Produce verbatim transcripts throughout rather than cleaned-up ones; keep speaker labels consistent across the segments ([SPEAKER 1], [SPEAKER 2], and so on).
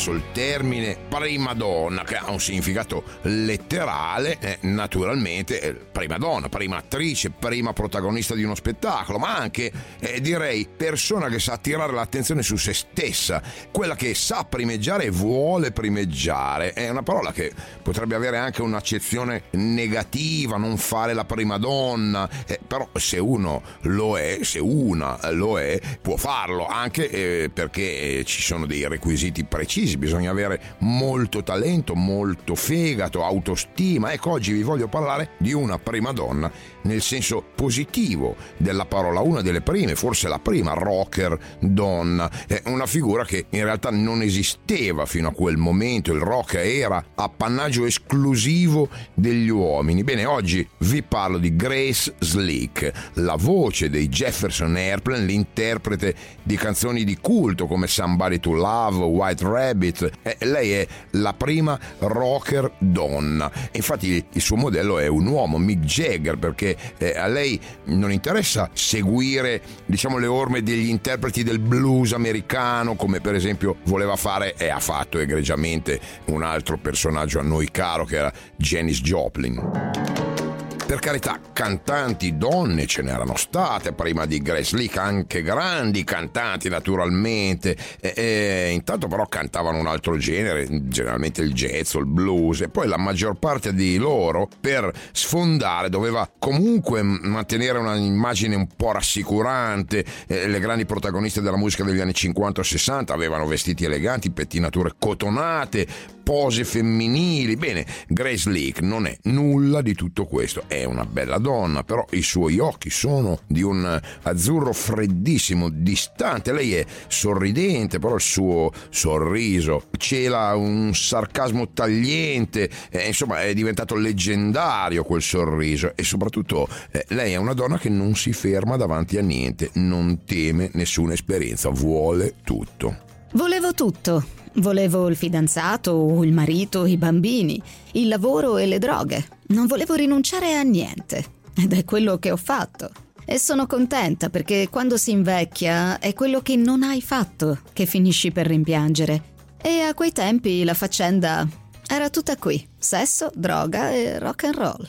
[SPEAKER 1] attraverso il termine prima donna, che ha un significato letterale, eh, naturalmente eh, prima donna, prima attrice, prima protagonista di uno spettacolo, ma anche eh, direi persona che sa attirare l'attenzione su se stessa, quella che sa primeggiare e vuole primeggiare. È una parola che potrebbe avere anche un'accezione negativa, non fare la prima donna, eh, però se uno lo è, se una lo è, può farlo, anche eh, perché ci sono dei requisiti precisi, bisogna avere molto talento, molto fegato, autostima. Ecco, oggi vi voglio parlare di una prima donna nel senso positivo della parola, una delle prime, forse la prima rocker donna, è una figura che in realtà non esisteva fino a quel momento. Il rock era appannaggio esclusivo degli uomini. Bene, oggi vi parlo di Grace Slick, la voce dei Jefferson Airplane, l'interprete di canzoni di culto come Somebody to Love, White Rabbit. Eh, lei è la prima rocker donna. Infatti il suo modello è un uomo, Mick Jagger, perché eh, a lei non interessa seguire, diciamo, le orme degli interpreti del blues americano, come per esempio voleva fare e ha fatto egregiamente un altro personaggio a noi caro, che era Janis Joplin. Per carità, cantanti donne ce n'erano state prima di Grace Slick, anche grandi cantanti naturalmente, e, e, intanto però cantavano un altro genere, generalmente il jazz o il blues, e poi la maggior parte di loro per sfondare doveva comunque mantenere una immagine un po' rassicurante. Eh, le grandi protagoniste della musica degli anni cinquanta o sessanta avevano vestiti eleganti, pettinature cotonate, pose femminili. Bene, Grace Slick non è nulla di tutto questo, è una bella donna, però i suoi occhi sono di un azzurro freddissimo, distante. Lei è sorridente, però il suo sorriso cela un sarcasmo tagliente, eh, insomma è diventato leggendario quel sorriso, e soprattutto eh, lei è una donna che non si ferma davanti a niente, non teme nessuna esperienza, vuole tutto.
[SPEAKER 2] Volevo tutto. Volevo il fidanzato, il marito, i bambini, il lavoro e le droghe. Non volevo rinunciare a niente. Ed è quello che ho fatto. E sono contenta, perché quando si invecchia è quello che non hai fatto che finisci per rimpiangere. E a quei tempi la faccenda era tutta qui. Sesso, droga e rock and roll.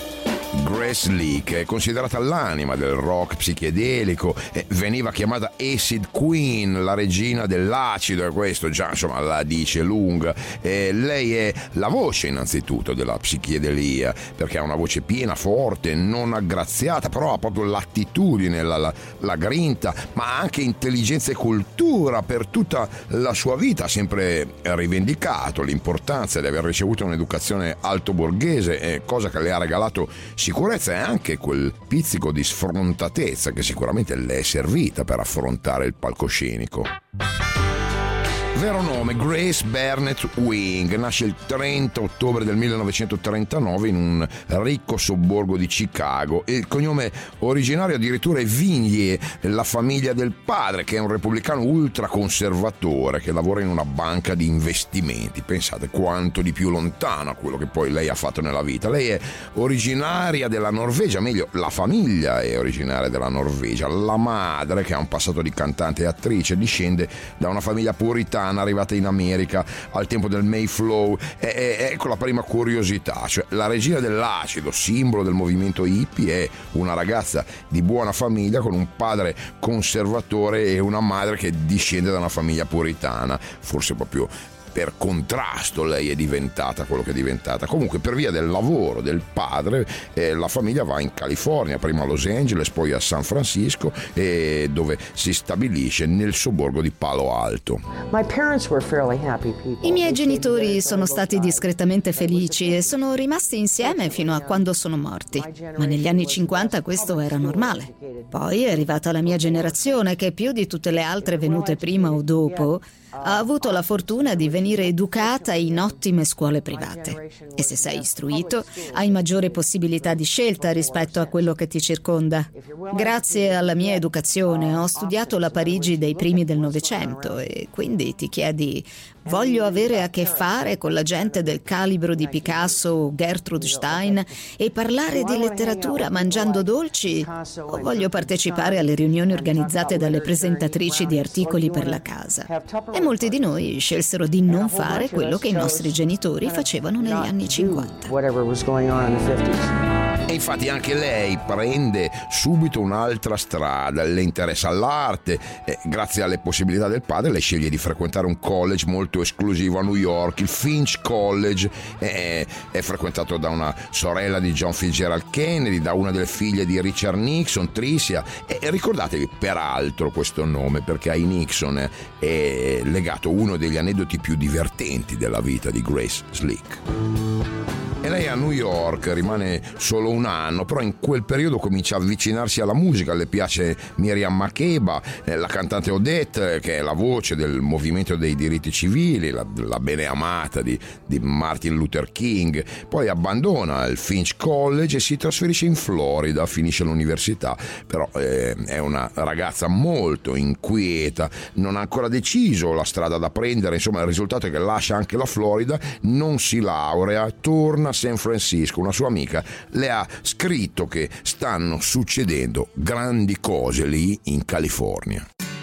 [SPEAKER 1] Grace Slick è considerata l'anima del rock psichedelico, eh, veniva chiamata Acid Queen, la regina dell'acido, e questo già insomma la dice lunga. Eh, lei è la voce innanzitutto della psichedelia, perché ha una voce piena, forte, non aggraziata, però ha proprio l'attitudine, la, la, la grinta, ma anche intelligenza e cultura. Per tutta la sua vita ha sempre rivendicato l'importanza di aver ricevuto un'educazione altoborghese, eh, cosa che le ha regalato sicurezza e anche quel pizzico di sfrontatezza che sicuramente le è servita per affrontare il palcoscenico. Vero nome: Grace Burnett Wing. Nasce il trenta ottobre del millenovecentotrentanove in un ricco sobborgo di Chicago. Il cognome originario addirittura è Vignier, la famiglia del padre, che è un repubblicano ultraconservatore che lavora in una banca di investimenti. Pensate quanto di più lontano a quello che poi lei ha fatto nella vita. Lei è originaria della Norvegia, meglio, la famiglia è originaria della Norvegia. La madre, che ha un passato di cantante e attrice, discende da una famiglia puritana arrivata in America al tempo del Mayflower. E, e, ecco la prima curiosità, cioè la regina dell'acido, simbolo del movimento hippie, è una ragazza di buona famiglia con un padre conservatore e una madre che discende da una famiglia puritana. Forse proprio per contrasto lei è diventata quello che è diventata. Comunque, per via del lavoro del padre, eh, la famiglia va in California, prima a Los Angeles, poi a San Francisco, eh, dove si stabilisce nel sobborgo di Palo Alto.
[SPEAKER 2] I miei genitori sono stati discretamente felici e sono rimasti insieme fino a quando sono morti. Ma negli anni cinquanta questo era normale. Poi è arrivata la mia generazione, che più di tutte le altre venute prima o dopo ha avuto la fortuna di venire educata in ottime scuole private. E se sei istruito, hai maggiore possibilità di scelta rispetto a quello che ti circonda. Grazie alla mia educazione ho studiato la Parigi dei primi del Novecento, e quindi ti chiedi: Voglio avere a che fare con la gente del calibro di Picasso o Gertrude Stein e parlare di letteratura mangiando dolci, o voglio partecipare alle riunioni organizzate dalle presentatrici di articoli per la casa. E molti di noi scelsero di non fare quello che i nostri genitori facevano negli anni cinquanta.
[SPEAKER 1] E infatti anche lei prende subito un'altra strada, le interessa l'arte e grazie alle possibilità del padre lei sceglie di frequentare un college molto esclusivo a New York, il Finch College, è, è frequentato da una sorella di John Fitzgerald Kennedy, da una delle figlie di Richard Nixon, Tricia, e ricordatevi peraltro questo nome perché ai Nixon è legato uno degli aneddoti più divertenti della vita di Grace Slick. E lei a New York rimane solo un anno, però in quel periodo comincia a avvicinarsi alla musica, le piace Miriam Makeba, eh, la cantante Odette, che è la voce del movimento dei diritti civili, la, la beneamata di, di Martin Luther King. Poi abbandona il Finch College e si trasferisce in Florida, finisce l'università, però eh, è una ragazza molto inquieta, non ha ancora deciso la strada da prendere, insomma il risultato è che lascia anche la Florida, non si laurea, torna a San Francisco. Una sua amica le ha scritto che stanno succedendo grandi cose lì in California.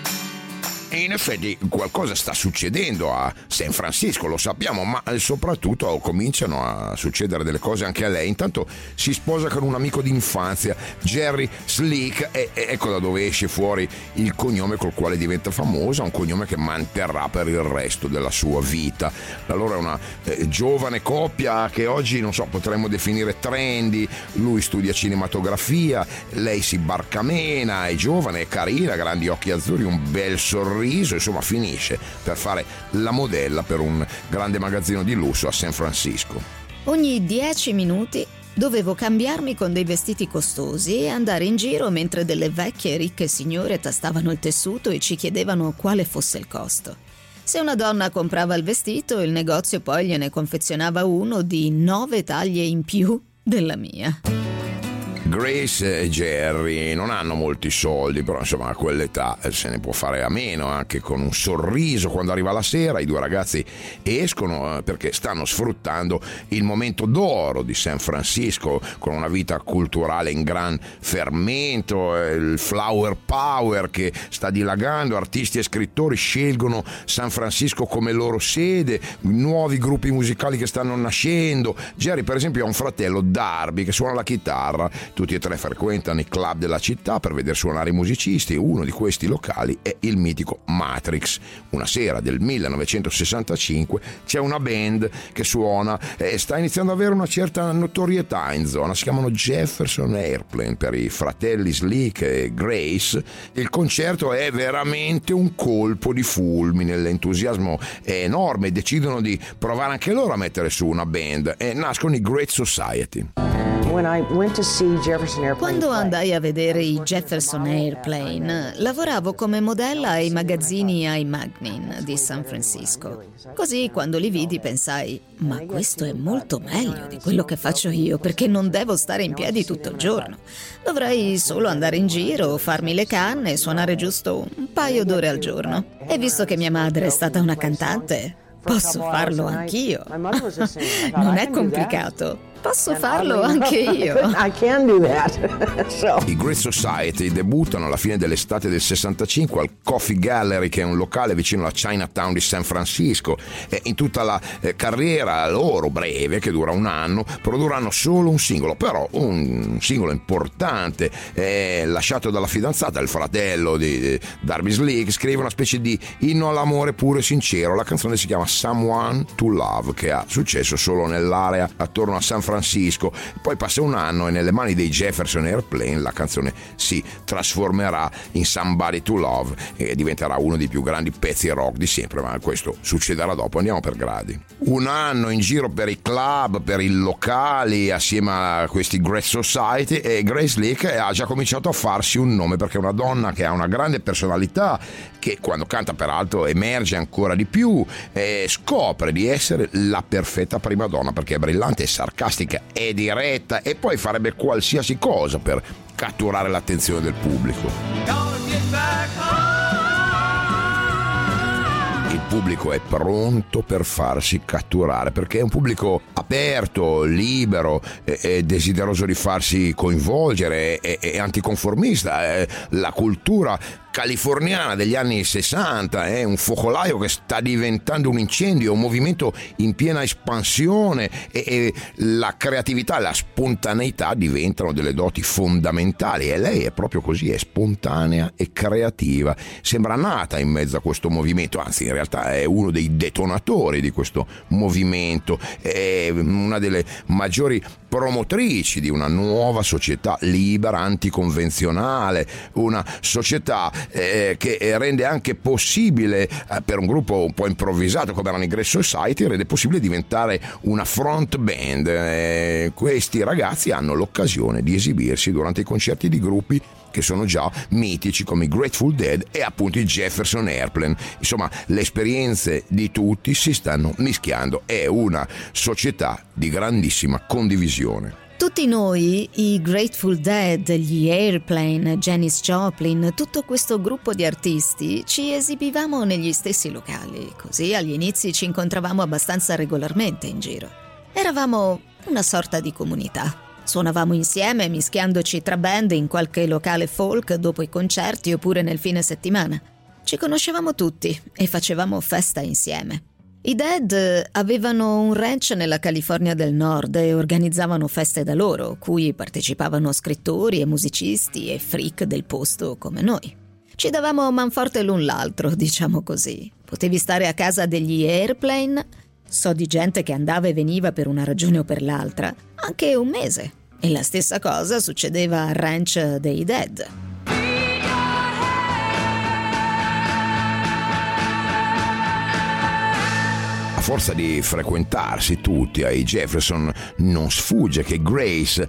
[SPEAKER 1] E in effetti qualcosa sta succedendo a San Francisco, lo sappiamo, ma soprattutto cominciano a succedere delle cose anche a lei. Intanto si sposa con un amico d'infanzia, Jerry Slick, e ecco da dove esce fuori il cognome col quale diventa famosa, un cognome che manterrà per il resto della sua vita. La loro è una eh, giovane coppia che oggi, non so, potremmo definire trendy. Lui studia cinematografia, lei si barcamena, è giovane, è carina, grandi occhi azzurri, un bel sorriso, insomma finisce per fare la modella per un grande magazzino di lusso a San Francisco.
[SPEAKER 2] Ogni dieci minuti dovevo cambiarmi con dei vestiti costosi e andare in giro mentre delle vecchie e ricche signore tastavano il tessuto e ci chiedevano quale fosse il costo. Se una donna comprava il vestito, il negozio poi gliene confezionava uno di nove taglie in più della mia.
[SPEAKER 1] Grace e Jerry non hanno molti soldi, però insomma a quell'età se ne può fare a meno, anche con un sorriso. Quando arriva la sera i due ragazzi escono perché stanno sfruttando il momento d'oro di San Francisco, con una vita culturale in gran fermento, il flower power che sta dilagando, artisti e scrittori scelgono San Francisco come loro sede, nuovi gruppi musicali che stanno nascendo. Jerry per esempio ha un fratello, Darby, che suona la chitarra. Tutti e tre frequentano i club della città per vedere suonare i musicisti. Uno di questi locali è il mitico Matrix. Una sera del millenovecentosessantacinque c'è una band che suona e sta iniziando ad avere una certa notorietà in zona. Si chiamano Jefferson Airplane per i fratelli Slick e Grace. Il concerto è veramente un colpo di fulmine, l'entusiasmo è enorme, decidono di provare anche loro a mettere su una band e nascono i Great Society.
[SPEAKER 2] Quando andai a vedere i Jefferson Airplane, lavoravo come modella ai magazzini I Magnin di San Francisco. Così quando li vidi pensai, ma questo è molto meglio di quello che faccio io, perché non devo stare in piedi tutto il giorno. Dovrei solo andare in giro, farmi le canne e suonare giusto un paio d'ore al giorno. E visto che mia madre è stata una cantante, posso farlo anch'io. Non è complicato. Posso farlo anche io.
[SPEAKER 3] I can do that. So.
[SPEAKER 1] I Great Society debuttano alla fine dell'estate del sessantacinque al Coffee Gallery, che è un locale vicino alla Chinatown di San Francisco, e in tutta la eh, carriera loro breve, che dura un anno, produrranno solo un singolo, però un singolo importante, eh, lasciato dalla fidanzata, il fratello di, di Darby Slick. Scrive una specie di inno all'amore puro e sincero. La canzone si chiama Someone to Love, che ha successo solo nell'area attorno a San Francisco. Francisco. Poi passa un anno e nelle mani dei Jefferson Airplane la canzone si trasformerà in Somebody to Love e diventerà uno dei più grandi pezzi rock di sempre, ma questo succederà dopo. Andiamo per gradi. Un anno in giro per i club, per i locali, assieme a questi Great Society, e Grace Slick ha già cominciato a farsi un nome, perché è una donna che ha una grande personalità, che quando canta peraltro emerge ancora di più e scopre di essere la perfetta prima donna, perché è brillante, è sarcastica, è diretta e poi farebbe qualsiasi cosa per catturare l'attenzione del pubblico. Il pubblico è pronto per farsi catturare, perché è un pubblico aperto, libero, e, e desideroso di farsi coinvolgere, e, e anticonformista. E la cultura californiana degli anni sessanta è un focolaio che sta diventando un incendio, un movimento in piena espansione, e, e la creatività e la spontaneità diventano delle doti fondamentali, e lei è proprio così, è spontanea e creativa, sembra nata in mezzo a questo movimento, anzi in realtà è uno dei detonatori di questo movimento, è una delle maggiori promotrici di una nuova società libera, anticonvenzionale, una società eh, che rende anche possibile, eh, per un gruppo un po' improvvisato come erano i Grace Society, rende possibile diventare una front band. Eh, questi ragazzi hanno l'occasione di esibirsi durante i concerti di gruppi che sono già mitici come i Grateful Dead e appunto i Jefferson Airplane. Insomma, le esperienze di tutti si stanno mischiando, è una società di grandissima condivisione.
[SPEAKER 2] Tutti noi, i Grateful Dead, gli Airplane, Janis Joplin, tutto questo gruppo di artisti, ci esibivamo negli stessi locali, così agli inizi ci incontravamo abbastanza regolarmente in giro. Eravamo una sorta di comunità. Suonavamo insieme, mischiandoci tra band in qualche locale folk dopo i concerti oppure nel fine settimana. Ci conoscevamo tutti e facevamo festa insieme. I Dead avevano un ranch nella California del Nord e organizzavano feste da loro, cui partecipavano scrittori e musicisti e freak del posto come noi. Ci davamo manforte l'un l'altro, diciamo così. Potevi stare a casa degli Airplane, so di gente che andava e veniva per una ragione o per l'altra, anche un mese. E la stessa cosa succedeva al ranch dei Dead.
[SPEAKER 1] A forza di frequentarsi tutti ai Jefferson non sfugge che Grace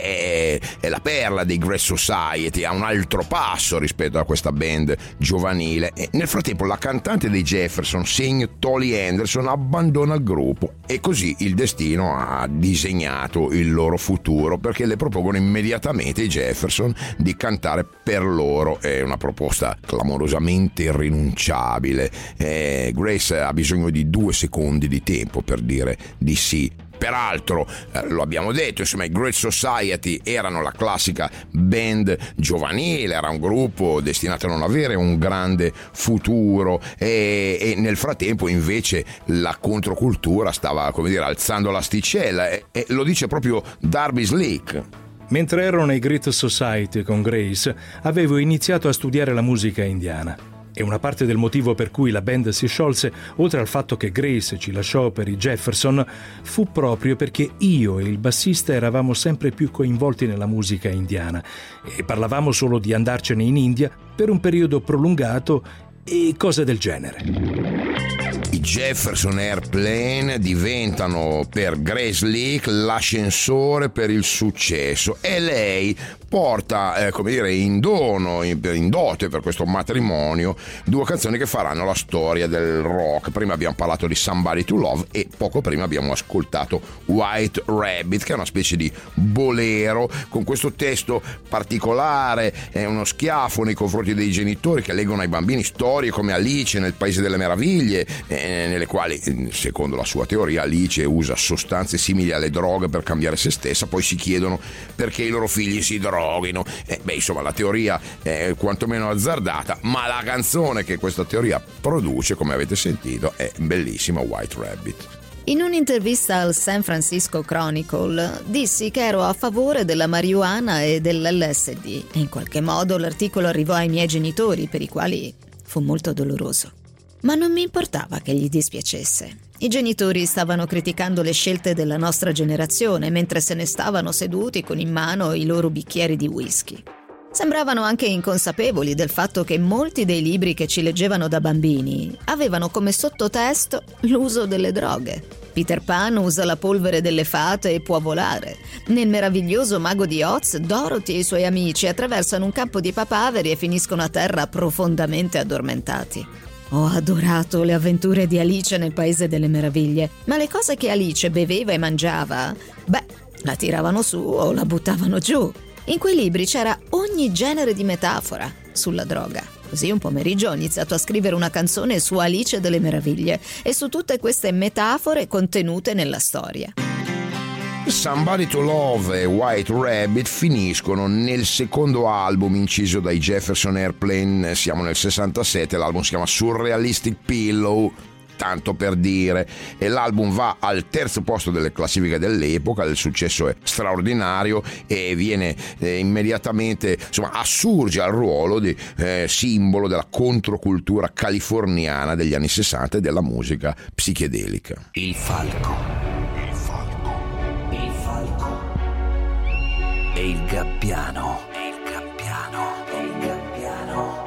[SPEAKER 1] è, è la perla dei Grace Society, ha un altro passo rispetto a questa band giovanile, e nel frattempo la cantante dei Jefferson, Sing Tolly Anderson, abbandona il gruppo e così il destino ha disegnato il loro futuro, perché le propongono immediatamente i Jefferson di cantare per loro. È una proposta clamorosamente irrinunciabile. eh, Grace ha bisogno di due secondi di tempo per dire di sì. Peraltro, eh, lo abbiamo detto, insomma, i Great Society erano la classica band giovanile, era un gruppo destinato a non avere un grande futuro, e, e nel frattempo invece la controcultura stava, come dire, alzando l'asticella, e, e lo dice proprio Darby Slick.
[SPEAKER 4] Mentre ero nei Great Society con Grace, avevo iniziato a studiare la musica indiana. E una parte del motivo per cui la band si sciolse, oltre al fatto che Grace ci lasciò per i Jefferson, fu proprio perché io e il bassista eravamo sempre più coinvolti nella musica indiana e parlavamo solo di andarcene in India per un periodo prolungato e cose del genere.
[SPEAKER 1] I Jefferson Airplane diventano per Grace Slick l'ascensore per il successo, e lei porta, eh, come dire, in dono, in, in dote per questo matrimonio, due canzoni che faranno la storia del rock. Prima abbiamo parlato di Somebody to Love e poco prima abbiamo ascoltato White Rabbit, che è una specie di bolero con questo testo particolare, è uno schiaffo nei confronti dei genitori che leggono ai bambini storie come Alice nel Paese delle Meraviglie, eh, nelle quali, secondo la sua teoria, Alice usa sostanze simili alle droghe per cambiare se stessa, poi si chiedono perché i loro figli si droghino. Eh, beh, insomma, la teoria è quantomeno azzardata, ma la canzone che questa teoria produce, come avete sentito, è bellissima, White Rabbit.
[SPEAKER 2] In un'intervista al San Francisco Chronicle dissi che ero a favore della marijuana e dell'L S D, e in qualche modo l'articolo arrivò ai miei genitori, per i quali fu molto doloroso. Ma non mi importava che gli dispiacesse. I genitori stavano criticando le scelte della nostra generazione mentre se ne stavano seduti con in mano i loro bicchieri di whisky. Sembravano anche inconsapevoli del fatto che molti dei libri che ci leggevano da bambini avevano come sottotesto l'uso delle droghe. Peter Pan usa la polvere delle fate e può volare. Nel meraviglioso Mago di Oz, Dorothy e i suoi amici attraversano un campo di papaveri e finiscono a terra profondamente addormentati. Ho adorato le avventure di Alice nel Paese delle Meraviglie, ma le cose che Alice beveva e mangiava, beh, la tiravano su o la buttavano giù. In quei libri c'era ogni genere di metafora sulla droga. Così un pomeriggio ho iniziato a scrivere una canzone su Alice delle Meraviglie e su tutte queste metafore contenute nella storia.
[SPEAKER 1] Somebody to Love e White Rabbit finiscono nel secondo album inciso dai Jefferson Airplane, siamo nel sessantasette, l'album si chiama Surrealistic Pillow, tanto per dire, e l'album va al terzo posto delle classifiche dell'epoca, il successo è straordinario e viene eh, immediatamente, insomma, assurge al ruolo di eh, simbolo della controcultura californiana degli anni sessanta e della musica psichedelica.
[SPEAKER 5] Il falco. E il gabbiano, e il gabbiano, e il gabbiano.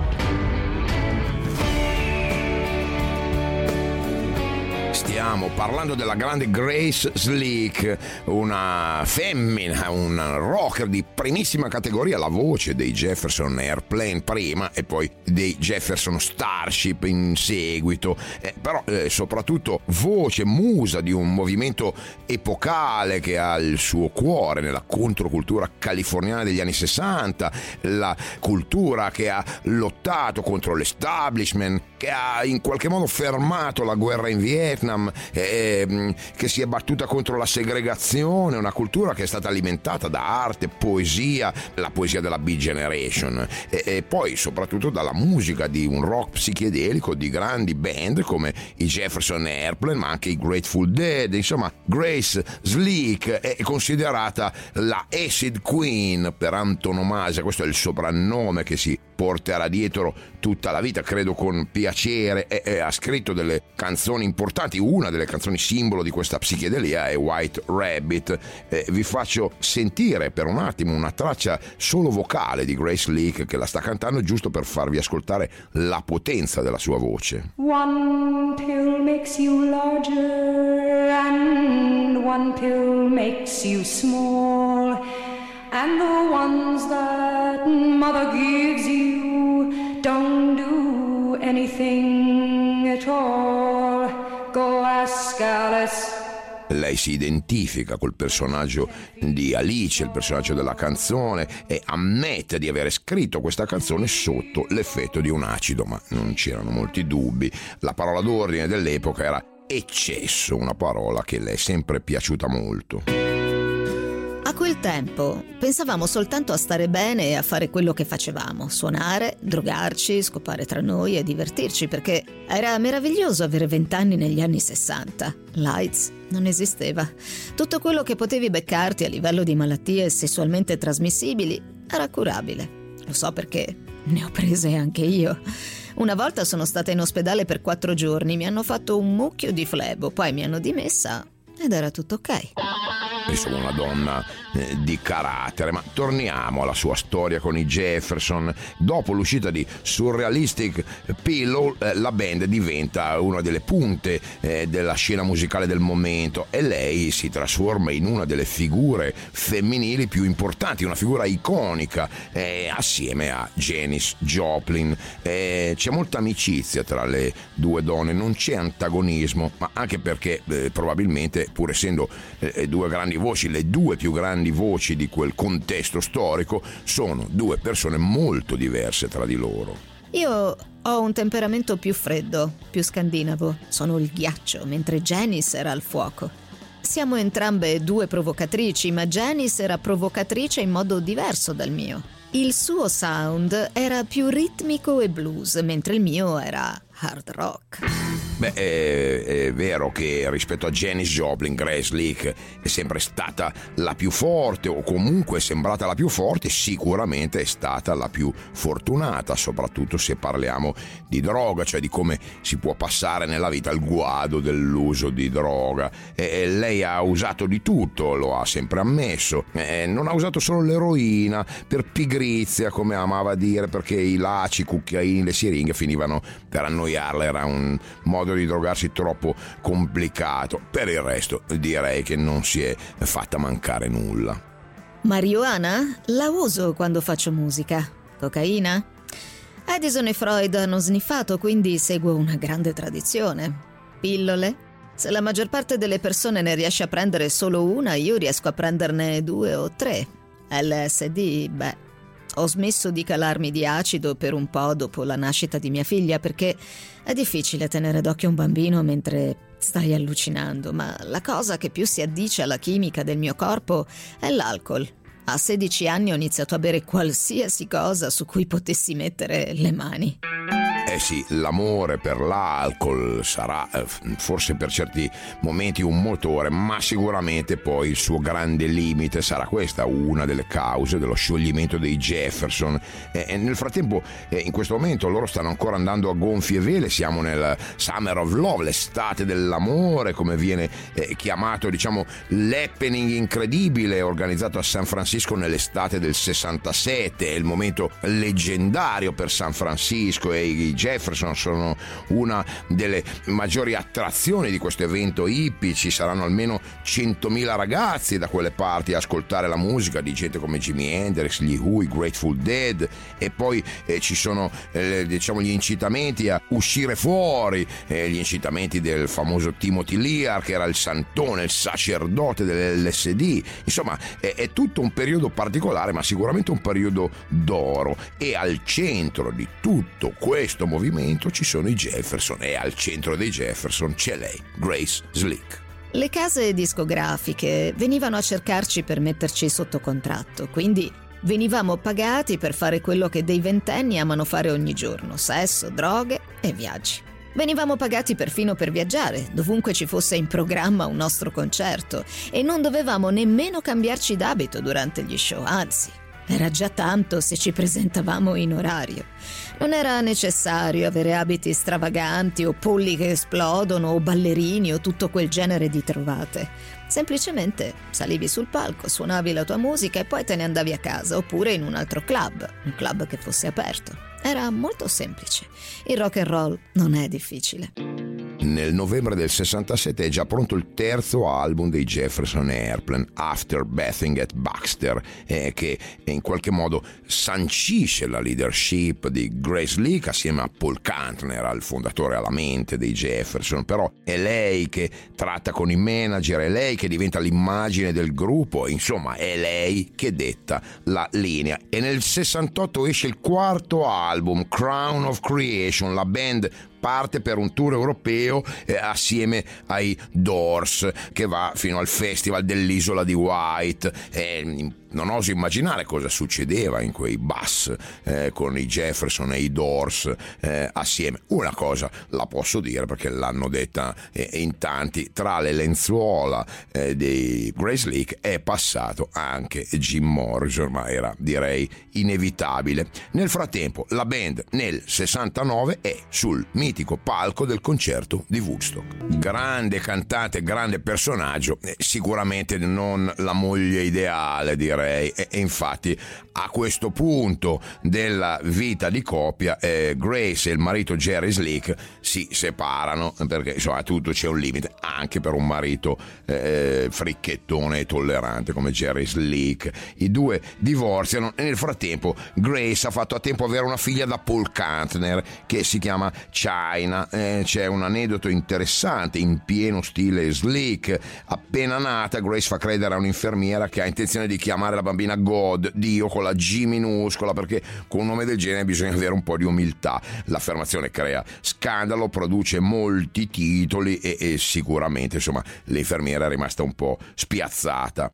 [SPEAKER 1] Stiamo parlando della grande Grace Slick, una femmina, un rocker di primissima categoria, la voce dei Jefferson Airplane prima e poi dei Jefferson Starship in seguito, eh, però eh, soprattutto voce, musa di un movimento epocale che ha il suo cuore nella controcultura californiana degli anni sessanta, la cultura che ha lottato contro l'establishment, che ha in qualche modo fermato la guerra in Vietnam, eh, che si è battuta contro la segregazione, una cultura che è stata alimentata da arte, poesia, la poesia della Beat Generation e, e poi soprattutto dalla musica di un rock psichedelico di grandi band come i Jefferson Airplane, ma anche i Grateful Dead. Insomma, Grace Slick è considerata la Acid Queen per antonomasia, questo è il soprannome che si porterà dietro tutta la vita, credo con piacere, e, e ha scritto delle canzoni importanti. Una delle canzoni simbolo di questa psichedelia è White Rabbit. Eh, vi faccio sentire per un attimo una traccia solo vocale di Grace Slick che la sta cantando, giusto per farvi ascoltare la potenza della sua voce.
[SPEAKER 6] One pill makes you larger and one pill makes you small, and the ones that mother gives you don't do anything at all. Go ask Alice.
[SPEAKER 1] Lei si identifica col personaggio di Alice, il personaggio della canzone, e ammette di avere scritto questa canzone sotto l'effetto di un acido, ma non c'erano molti dubbi. La parola d'ordine dell'epoca era eccesso, una parola che le è sempre piaciuta molto.
[SPEAKER 2] A quel tempo pensavamo soltanto a stare bene e a fare quello che facevamo, suonare, drogarci, scopare tra noi e divertirci, perché era meraviglioso avere vent'anni negli anni sessanta. L'AIDS non esisteva. Tutto quello che potevi beccarti a livello di malattie sessualmente trasmissibili era curabile. Lo so perché ne ho prese anche io. Una volta sono stata in ospedale per quattro giorni, mi hanno fatto un mucchio di flebo, poi mi hanno dimessa ed era tutto ok.
[SPEAKER 1] Insomma, una donna eh, di carattere. Ma torniamo alla sua storia con i Jefferson. Dopo l'uscita di Surrealistic Pillow, eh, la band diventa una delle punte eh, della scena musicale del momento e lei si trasforma in una delle figure femminili più importanti, una figura iconica, eh, assieme a Janis Joplin. Eh, c'è molta amicizia tra le due donne, non c'è antagonismo, ma anche perché eh, probabilmente, pur essendo eh, due grandi voci, le due più grandi voci di quel contesto storico, sono due persone molto diverse tra di loro.
[SPEAKER 2] Io ho un temperamento più freddo, più scandinavo. Sono il ghiaccio, mentre Janis era il fuoco. Siamo entrambe due provocatrici, ma Janis era provocatrice in modo diverso dal mio. Il suo sound era più ritmico e blues, mentre il mio era hard rock.
[SPEAKER 1] Beh, è, è vero che rispetto a Janis Joplin, Grace Slick è sempre stata la più forte, o comunque è sembrata la più forte, sicuramente è stata la più fortunata, soprattutto se parliamo di droga, cioè di come si può passare nella vita il guado dell'uso di droga. E lei ha usato di tutto, lo ha sempre ammesso. E non ha usato solo l'eroina per pigrizia, come amava dire, perché i laci, i cucchiaini, le siringhe finivano per annoiarla, era un modo di drogarsi troppo complicato. Per il resto direi che non si è fatta mancare nulla.
[SPEAKER 2] Marijuana? La uso quando faccio musica. Cocaina? Edison e Freud hanno sniffato, quindi seguo una grande tradizione. Pillole? Se la maggior parte delle persone ne riesce a prendere solo una, io riesco a prenderne due o tre. L S D? Beh, Ho smesso di calarmi di acido per un po' dopo la nascita di mia figlia, perché è difficile tenere d'occhio un bambino mentre stai allucinando, ma la cosa che più si addice alla chimica del mio corpo è l'alcol. A sedici anni ho iniziato a bere qualsiasi cosa su cui potessi mettere le mani.
[SPEAKER 1] Eh sì, l'amore per l'alcol sarà eh, forse per certi momenti un motore, ma sicuramente poi il suo grande limite sarà questa, una delle cause dello scioglimento dei Jefferson. E eh, nel frattempo, eh, in questo momento, loro stanno ancora andando a gonfie vele, siamo nel Summer of Love, l'estate dell'amore, come viene eh, chiamato, diciamo, l'happening incredibile organizzato a San Francisco nell'estate del sessantasette, è il momento leggendario per San Francisco e i Jefferson sono una delle maggiori attrazioni di questo evento hippie. Ci saranno almeno centomila ragazzi da quelle parti a ascoltare la musica di gente come Jimi Hendrix, gli Who, i Grateful Dead, e poi eh, ci sono eh, diciamo gli incitamenti a uscire fuori, eh, gli incitamenti del famoso Timothy Lear, che era il santone, il sacerdote dell'L S D. Insomma, è, è tutto un periodo particolare, ma sicuramente un periodo d'oro, e al centro di tutto questo movimento ci sono i Jefferson, e al centro dei Jefferson c'è lei, Grace Slick.
[SPEAKER 2] Le case discografiche venivano a cercarci per metterci sotto contratto, quindi venivamo pagati per fare quello che dei ventenni amano fare ogni giorno: sesso, droghe e viaggi. Venivamo pagati perfino per viaggiare, dovunque ci fosse in programma un nostro concerto, e non dovevamo nemmeno cambiarci d'abito durante gli show, anzi, era già tanto se ci presentavamo in orario. Non era necessario avere abiti stravaganti o polli che esplodono o ballerini o tutto quel genere di trovate. Semplicemente salivi sul palco, suonavi la tua musica e poi te ne andavi a casa, oppure in un altro club, un club che fosse aperto. Era molto semplice. Il rock and roll non è difficile.
[SPEAKER 1] Nel novembre del sessantasette è già pronto il terzo album dei Jefferson Airplane, After Bathing at Baxter, eh, che in qualche modo sancisce la leadership di Grace Slick assieme a Paul Kantner, al fondatore, alla mente dei Jefferson. Però è lei che tratta con i manager, è lei che diventa l'immagine del gruppo, insomma è lei che detta la linea. E nel sessantotto esce il quarto album, Crown of Creation. La band parte per un tour europeo eh, assieme ai Doors, che va fino al festival dell'isola di White. Eh, non oso immaginare cosa succedeva in quei bus eh, con i Jefferson e i Doors eh, assieme. Una cosa la posso dire perché l'hanno detta eh, in tanti: tra le lenzuola eh, dei Grace Slick è passato anche Jim Morrison, ma era, direi, inevitabile. Nel frattempo la band nel sessantanove è sul mitico palco del concerto di Woodstock. Grande cantante, grande personaggio, eh, sicuramente non la moglie ideale, direi. E, e infatti a questo punto della vita di coppia eh, Grace e il marito Jerry Slick si separano, perché insomma a tutto c'è un limite, anche per un marito eh, fricchettone e tollerante come Jerry Slick. I due divorziano e nel frattempo Grace ha fatto a tempo avere una figlia da Paul Kantner che si chiama China. Eh, c'è un aneddoto interessante in pieno stile Slick. Appena nata, Grace fa credere a un'infermiera che ha intenzione di chiamare la bambina God, Dio con la G minuscola, perché con un nome del genere bisogna avere un po' di umiltà. L'affermazione crea scandalo, produce molti titoli e, e sicuramente insomma l'infermiera è rimasta un po' spiazzata.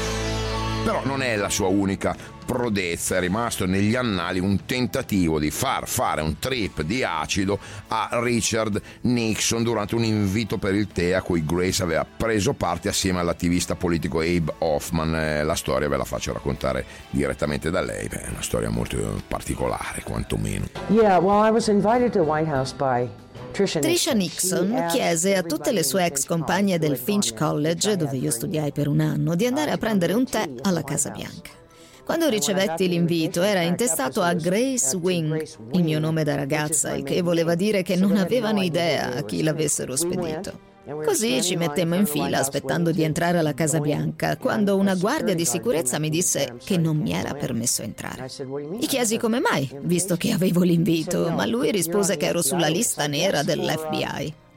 [SPEAKER 1] Però non è la sua unica prodezza, è rimasto negli annali un tentativo di far fare un trip di acido a Richard Nixon durante un invito per il tè a cui Grace aveva preso parte assieme all'attivista politico Abe Hoffman. Eh, la storia ve la faccio raccontare direttamente da lei. Beh, è una storia molto particolare, quantomeno.
[SPEAKER 3] Yeah, well, I was invited to the White House by
[SPEAKER 2] Tricia Nixon chiese a tutte le sue ex compagne del Finch College, dove io studiai per un anno, di andare a prendere un tè alla Casa Bianca. Quando ricevetti l'invito era intestato a Grace Wing, il mio nome da ragazza, il che voleva dire che non avevano idea a chi l'avessero spedito. Così ci mettemmo in fila aspettando di entrare alla Casa Bianca, quando una guardia di sicurezza mi disse che non mi era permesso entrare. Gli chiesi come mai, visto che avevo l'invito, ma lui rispose che ero sulla lista nera dell'F B I.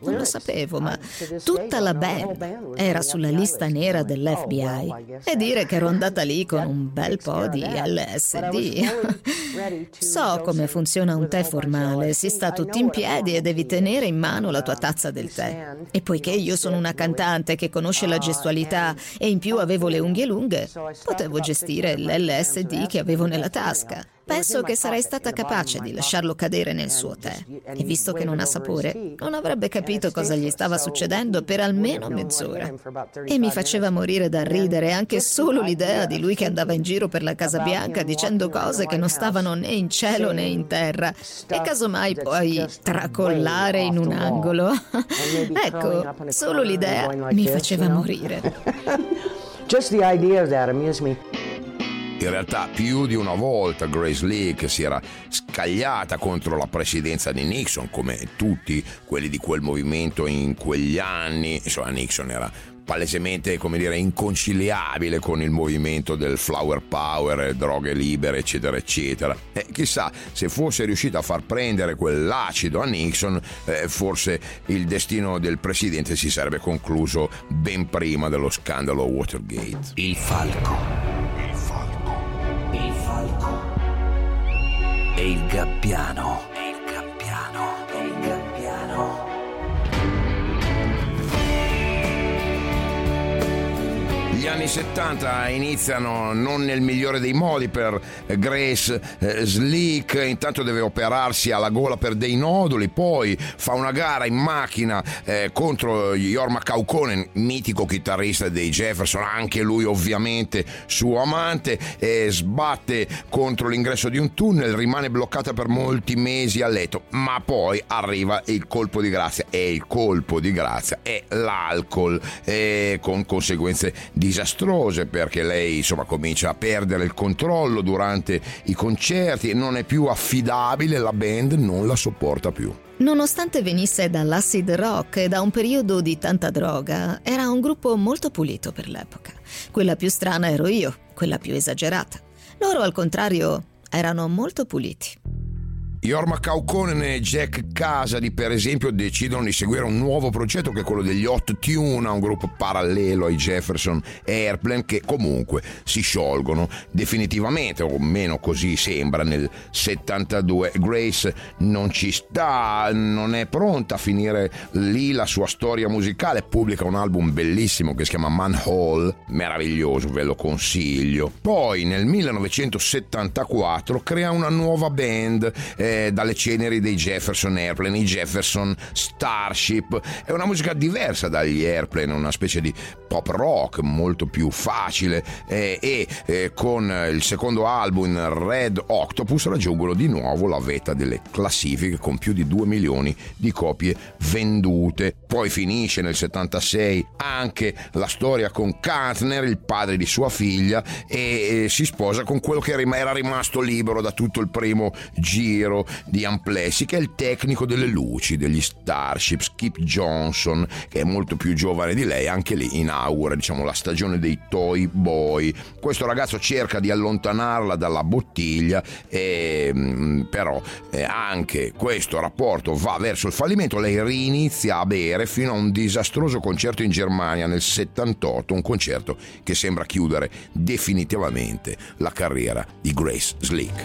[SPEAKER 2] Non lo sapevo, ma tutta la band era sulla lista nera dell'F B I. E dire che ero andata lì con un bel po' di L S D. So come funziona un tè formale. Si sta tutti in piedi e devi tenere in mano la tua tazza del tè. E poiché io sono una cantante che conosce la gestualità e in più avevo le unghie lunghe, potevo gestire l'L S D che avevo nella tasca. Penso che sarei stata capace di lasciarlo cadere nel suo tè. E visto che non ha sapore, non avrebbe capito cosa gli stava succedendo per almeno mezz'ora. E mi faceva morire da ridere anche solo l'idea di lui che andava in giro per la Casa Bianca dicendo cose che non stavano né in cielo né in terra e casomai poi tracollare in un angolo. Ecco, solo l'idea mi faceva morire.
[SPEAKER 3] Just the idea of that amused me.
[SPEAKER 1] In realtà più di una volta Grace Slick si era scagliata contro la presidenza di Nixon, come tutti quelli di quel movimento in quegli anni. Insomma, Nixon era palesemente, come dire, inconciliabile con il movimento del flower power, droghe libere, eccetera, eccetera. E chissà, se fosse riuscita a far prendere quell'acido a Nixon, eh, forse il destino del presidente si sarebbe concluso ben prima dello scandalo Watergate.
[SPEAKER 5] Il falco. Il falco e il gabbiano. E il gabbiano. E il gabbiano.
[SPEAKER 1] Gli anni settanta iniziano non nel migliore dei modi per Grace eh, Slick. Intanto deve operarsi alla gola per dei noduli, poi fa una gara in macchina eh, contro Jorma Kaukonen, mitico chitarrista dei Jefferson, anche lui ovviamente suo amante, e sbatte contro l'ingresso di un tunnel, rimane bloccata per molti mesi a letto, ma poi arriva il colpo di grazia, e il colpo di grazia è l'alcol, e con conseguenze disastrose, perché lei insomma comincia a perdere il controllo durante i concerti, non è più affidabile, la band non la sopporta più.
[SPEAKER 2] Nonostante venisse dall'acid rock e da un periodo di tanta droga, era un gruppo molto pulito per l'epoca. Quella più strana ero io, quella più esagerata. Loro, al contrario, erano molto puliti.
[SPEAKER 1] Jorma Kaukonen e Jack Casady, per esempio, decidono di seguire un nuovo progetto che è quello degli Hot Tuna, un gruppo parallelo ai Jefferson Airplane, che comunque si sciolgono definitivamente, o meno così sembra, nel settantadue. Grace non ci sta, non è pronta a finire lì la sua storia musicale, pubblica un album bellissimo che si chiama Manhole, meraviglioso, ve lo consiglio. Poi nel millenovecentosettantaquattro crea una nuova band, eh, dalle ceneri dei Jefferson Airplane, i Jefferson Starship. È una musica diversa dagli Airplane, una specie di pop rock molto più facile, eh, e eh, con il secondo album Red Octopus raggiungono di nuovo la vetta delle classifiche con più di due milioni di copie vendute. Poi finisce nel settantasei anche la storia con Kantner, il padre di sua figlia, e, e si sposa con quello che era rimasto libero da tutto il primo giro di Amplessi, che è il tecnico delle luci degli Starship, Skip Johnson, che è molto più giovane di lei. Anche lì inaugura, diciamo, la stagione dei Toy Boy. Questo ragazzo cerca di allontanarla dalla bottiglia, e, però eh, anche questo rapporto va verso il fallimento. Lei rinizia a bere fino a un disastroso concerto in Germania nel settantotto, un concerto che sembra chiudere definitivamente la carriera di Grace Slick.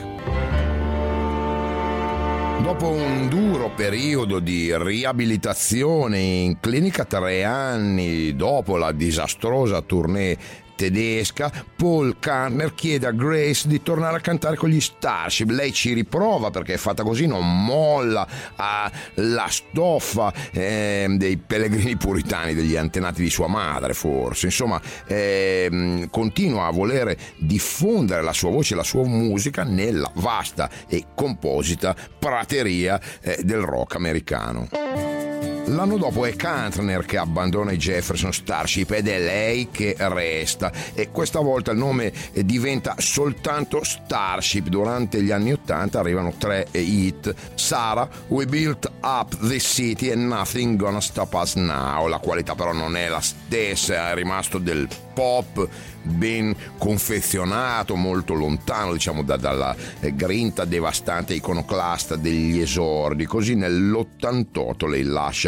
[SPEAKER 1] Dopo un duro periodo di riabilitazione in clinica, tre anni dopo la disastrosa tournée tedesca, Paul Kantner chiede a Grace di tornare a cantare con gli Starship. Lei ci riprova perché è fatta così, non molla a la stoffa eh, dei pellegrini puritani, degli antenati di sua madre forse. Insomma, eh, continua a volere diffondere la sua voce e la sua musica nella vasta e composita prateria eh, del rock americano. L'anno dopo è Kantner che abbandona i Jefferson Starship ed è lei che resta, e questa volta il nome diventa soltanto Starship. Durante gli anni ottanta arrivano tre hit: Sarah, We Built Up This City e Nothing Gonna Stop Us Now. La qualità però non è la stessa, è rimasto del pop ben confezionato, molto lontano, diciamo, da, dalla grinta devastante iconoclasta degli esordi. Così nell'ottantotto lei lascia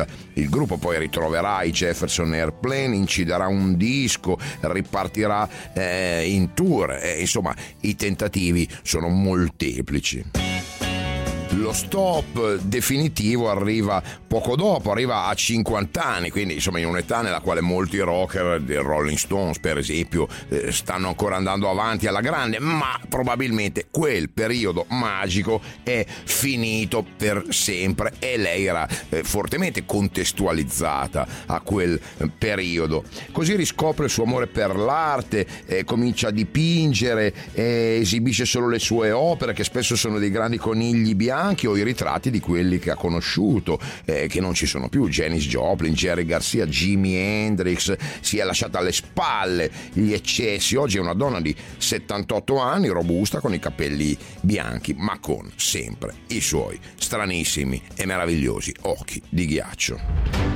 [SPEAKER 1] Il gruppo poi ritroverà i Jefferson Airplane, inciderà un disco, ripartirà eh, in tour, eh, insomma i tentativi sono molteplici. Lo stop definitivo arriva poco dopo, arriva a cinquanta anni, quindi insomma in un'età nella quale molti rocker dei Rolling Stones per esempio eh, stanno ancora andando avanti alla grande, ma probabilmente quel periodo magico è finito per sempre e lei era eh, fortemente contestualizzata a quel eh, periodo. Così riscopre il suo amore per l'arte, eh, comincia a dipingere, eh, esibisce solo le sue opere che spesso sono dei grandi conigli bianchi o i ritratti di quelli che ha conosciuto, eh, che non ci sono più: Janis Joplin, Jerry Garcia, Jimi Hendrix. Si è lasciata alle spalle gli eccessi. Oggi è una donna di settantotto anni, robusta, con i capelli bianchi, ma con sempre i suoi stranissimi e meravigliosi occhi di ghiaccio.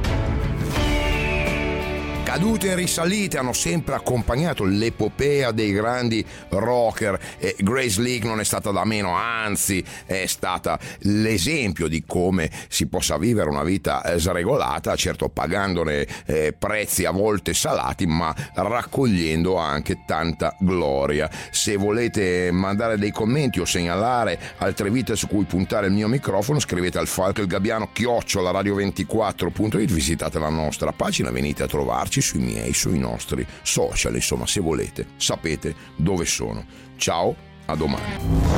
[SPEAKER 1] Cadute e risalite hanno sempre accompagnato l'epopea dei grandi rocker e Grace Leak non è stata da meno, anzi è stata l'esempio di come si possa vivere una vita sregolata, certo pagandone eh, prezzi a volte salati, ma raccogliendo anche tanta gloria. Se volete mandare dei commenti o segnalare altre vite su cui puntare il mio microfono, scrivete al Falco il Gabbiano chiocciola radio ventiquattro punto it, visitate la nostra pagina, venite a trovarci sui miei, sui nostri social, insomma se volete sapete dove sono. Ciao, a domani.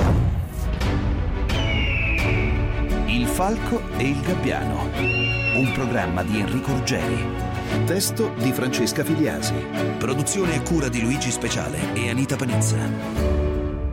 [SPEAKER 5] Il Falco e il Gabbiano, un programma di Enrico Ruggeri, testo di Francesca Filiasi, produzione a cura di Luigi Speciale e Anita Panizza.